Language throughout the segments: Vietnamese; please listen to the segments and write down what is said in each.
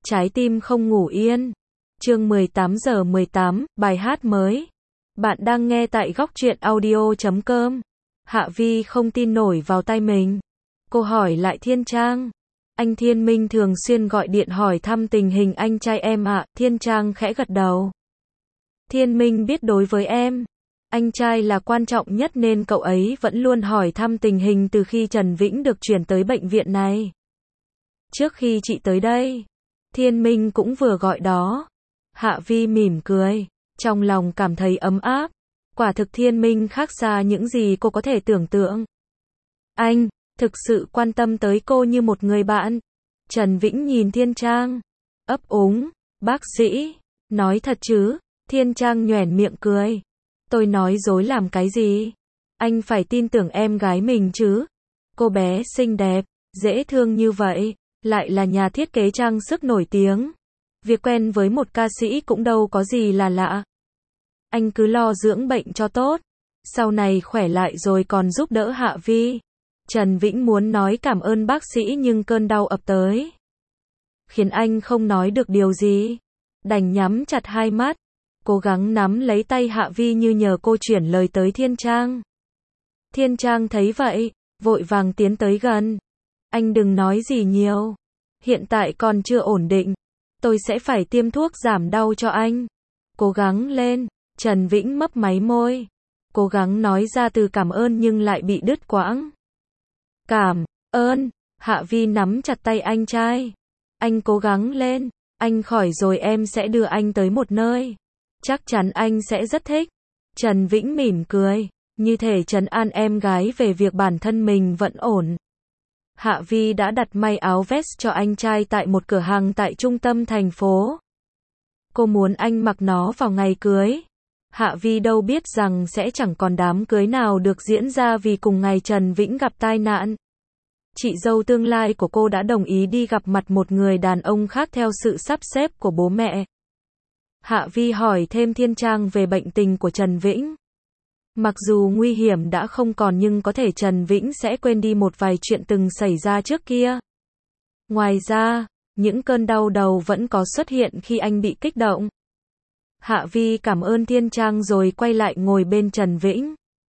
Trái tim không ngủ yên. Chương 18:18, bài hát mới. Bạn đang nghe tại góc truyện audio.com. Hạ Vi không tin nổi vào tai mình. Cô hỏi lại Thiên Trang. Anh Thiên Minh thường xuyên gọi điện hỏi thăm tình hình anh trai em ạ. Thiên Trang khẽ gật đầu. Thiên Minh biết đối với em, anh trai là quan trọng nhất nên cậu ấy vẫn luôn hỏi thăm tình hình từ khi Trần Vĩnh được chuyển tới bệnh viện này. Trước khi chị tới đây, Thiên Minh cũng vừa gọi đó. Hạ Vi mỉm cười, trong lòng cảm thấy ấm áp. Quả thực Thiên Minh khác xa những gì cô có thể tưởng tượng. Anh thực sự quan tâm tới cô như một người bạn. Trần Vĩnh nhìn Thiên Trang, ấp úng, bác sĩ, nói thật chứ? Thiên Trang nhoẻn miệng cười. Tôi nói dối làm cái gì? Anh phải tin tưởng em gái mình chứ. Cô bé xinh đẹp, dễ thương như vậy, lại là nhà thiết kế trang sức nổi tiếng. Việc quen với một ca sĩ cũng đâu có gì là lạ. Anh cứ lo dưỡng bệnh cho tốt, sau này khỏe lại rồi còn giúp đỡ Hạ Vi. Trần Vĩnh muốn nói cảm ơn bác sĩ nhưng cơn đau ập tới, khiến anh không nói được điều gì. Đành nhắm chặt hai mắt, cố gắng nắm lấy tay Hạ Vi như nhờ cô chuyển lời tới Thiên Trang. Thiên Trang thấy vậy, vội vàng tiến tới gần. Anh đừng nói gì nhiều. Hiện tại còn chưa ổn định. Tôi sẽ phải tiêm thuốc giảm đau cho anh. Cố gắng lên. Trần Vĩnh mấp máy môi, cố gắng nói ra từ cảm ơn nhưng lại bị đứt quãng. Cảm ơn. Hạ Vi nắm chặt tay anh trai. Anh cố gắng lên. Anh khỏi rồi em sẽ đưa anh tới một nơi. Chắc chắn anh sẽ rất thích. Trần Vĩnh mỉm cười, như thể trấn an em gái về việc bản thân mình vẫn ổn. Hạ Vi đã đặt may áo vest cho anh trai tại một cửa hàng tại trung tâm thành phố. Cô muốn anh mặc nó vào ngày cưới. Hạ Vi đâu biết rằng sẽ chẳng còn đám cưới nào được diễn ra vì cùng ngày Trần Vĩnh gặp tai nạn. Chị dâu tương lai của cô đã đồng ý đi gặp mặt một người đàn ông khác theo sự sắp xếp của bố mẹ. Hạ Vi hỏi thêm Thiên Trang về bệnh tình của Trần Vĩnh. Mặc dù nguy hiểm đã không còn nhưng có thể Trần Vĩnh sẽ quên đi một vài chuyện từng xảy ra trước kia. Ngoài ra, những cơn đau đầu vẫn có xuất hiện khi anh bị kích động. Hạ Vi cảm ơn Thiên Trang rồi quay lại ngồi bên Trần Vĩnh.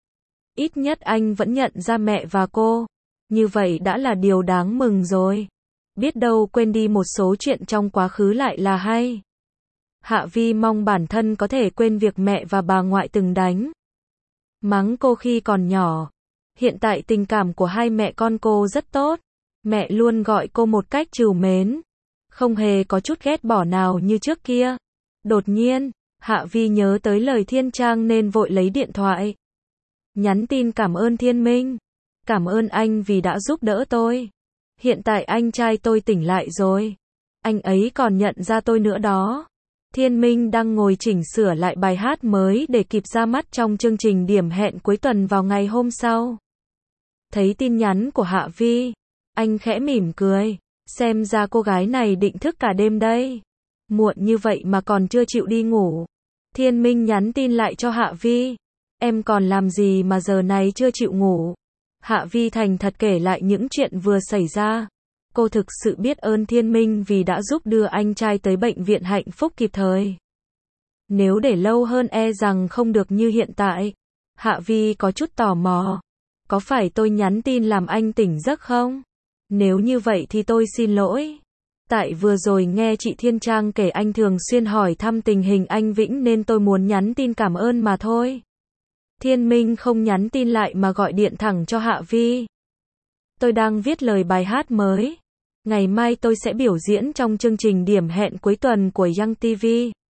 Ít nhất anh vẫn nhận ra mẹ và cô. Như vậy đã là điều đáng mừng rồi. Biết đâu quên đi một số chuyện trong quá khứ lại là hay. Hạ Vi mong bản thân có thể quên việc mẹ và bà ngoại từng đánh mắng cô khi còn nhỏ. Hiện tại tình cảm của hai mẹ con cô rất tốt. Mẹ luôn gọi cô một cách trìu mến, không hề có chút ghét bỏ nào như trước kia. Đột nhiên, Hạ Vi nhớ tới lời Thiên Trang nên vội lấy điện thoại. Nhắn tin cảm ơn Thiên Minh. Cảm ơn anh vì đã giúp đỡ tôi. Hiện tại anh trai tôi tỉnh lại rồi. Anh ấy còn nhận ra tôi nữa đó. Thiên Minh đang ngồi chỉnh sửa lại bài hát mới để kịp ra mắt trong chương trình điểm hẹn cuối tuần vào ngày hôm sau. Thấy tin nhắn của Hạ Vi, anh khẽ mỉm cười. Xem ra cô gái này định thức cả đêm đây. Muộn như vậy mà còn chưa chịu đi ngủ. Thiên Minh nhắn tin lại cho Hạ Vi. Em còn làm gì mà giờ này chưa chịu ngủ? Hạ Vi thành thật kể lại những chuyện vừa xảy ra. Cô thực sự biết ơn Thiên Minh vì đã giúp đưa anh trai tới bệnh viện hạnh phúc kịp thời. Nếu để lâu hơn e rằng không được như hiện tại. Hạ Vi có chút tò mò. Có phải tôi nhắn tin làm anh tỉnh giấc không? Nếu như vậy thì tôi xin lỗi. Tại vừa rồi nghe chị Thiên Trang kể anh thường xuyên hỏi thăm tình hình anh Vĩnh nên tôi muốn nhắn tin cảm ơn mà thôi. Thiên Minh không nhắn tin lại mà gọi điện thẳng cho Hạ Vi. Tôi đang viết lời bài hát mới. Ngày mai tôi sẽ biểu diễn trong chương trình điểm hẹn cuối tuần của Young TV.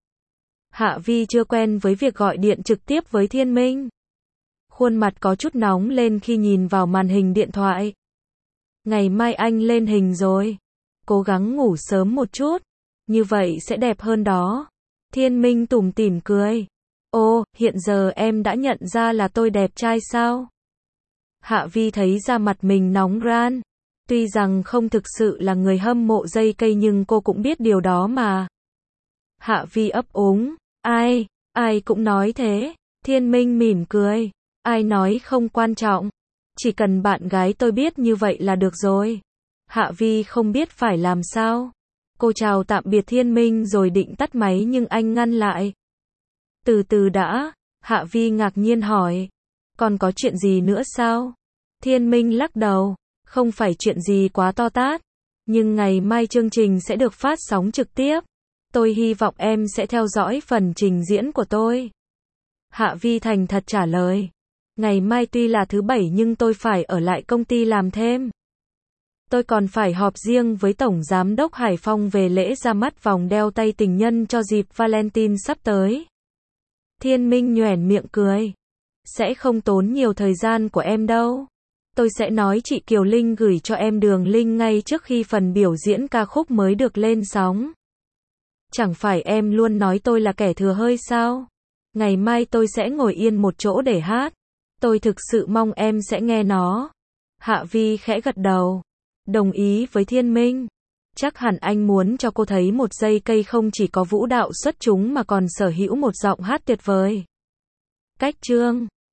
Hạ Vi chưa quen với việc gọi điện trực tiếp với Thiên Minh. Khuôn mặt có chút nóng lên khi nhìn vào màn hình điện thoại. Ngày mai anh lên hình rồi. Cố gắng ngủ sớm một chút. Như vậy sẽ đẹp hơn đó. Thiên Minh tủm tỉm cười. Ồ, hiện giờ em đã nhận ra là tôi đẹp trai sao? Hạ Vi thấy da mặt mình nóng ran. Tuy rằng không thực sự là người hâm mộ dây cây nhưng cô cũng biết điều đó mà. Hạ Vi ấp úng. Ai cũng nói thế. Thiên Minh mỉm cười. Ai nói không quan trọng. Chỉ cần bạn gái tôi biết như vậy là được rồi. Hạ Vi không biết phải làm sao. Cô chào tạm biệt Thiên Minh rồi định tắt máy nhưng anh ngăn lại. Từ từ đã, Hạ Vi ngạc nhiên hỏi. Còn có chuyện gì nữa sao? Thiên Minh lắc đầu. Không phải chuyện gì quá to tát. Nhưng ngày mai chương trình sẽ được phát sóng trực tiếp. Tôi hy vọng em sẽ theo dõi phần trình diễn của tôi. Hạ Vi thành thật trả lời. Ngày mai tuy là thứ bảy nhưng tôi phải ở lại công ty làm thêm. Tôi còn phải họp riêng với Tổng Giám đốc Hải Phong về lễ ra mắt vòng đeo tay tình nhân cho dịp Valentine sắp tới. Thiên Minh nhoẻn miệng cười. Sẽ không tốn nhiều thời gian của em đâu. Tôi sẽ nói chị Kiều Linh gửi cho em đường link ngay trước khi phần biểu diễn ca khúc mới được lên sóng. Chẳng phải em luôn nói tôi là kẻ thừa hơi sao? Ngày mai tôi sẽ ngồi yên một chỗ để hát. Tôi thực sự mong em sẽ nghe nó. Hạ Vi khẽ gật đầu. Đồng ý với Thiên Minh. Chắc hẳn anh muốn cho cô thấy một giây cây không chỉ có vũ đạo xuất chúng mà còn sở hữu một giọng hát tuyệt vời. Cách chương